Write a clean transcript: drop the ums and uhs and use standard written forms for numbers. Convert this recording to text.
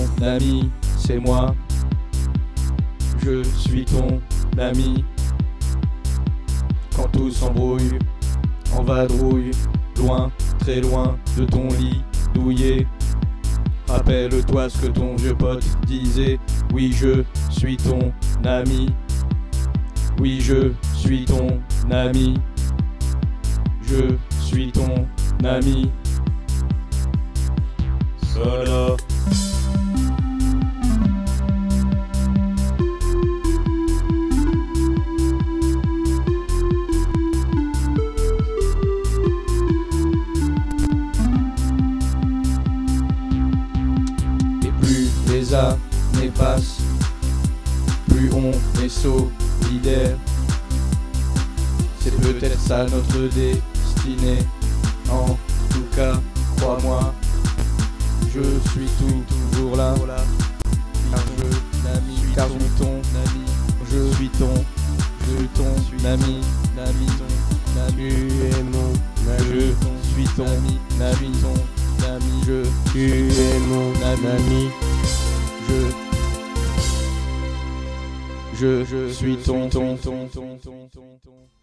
ami, c'est moi. Je suis ton ami. Quand tout s'embrouille, en vadrouille, loin, très loin de ton lit douillet. Rappelle-toi ce que ton vieux pote disait. Oui, je suis ton ami. Oui, je suis ton ami. Je suis ton ami. Solo. Et plus les années passent, plus on est solidaire. C'est peut-être ça notre destinée. En tout cas, crois-moi, je suis toujours là. Car je suis ton ami. Je suis ton ami. Tu es mon ami. Je suis ton ami. Tu es mon ami. Je suis ton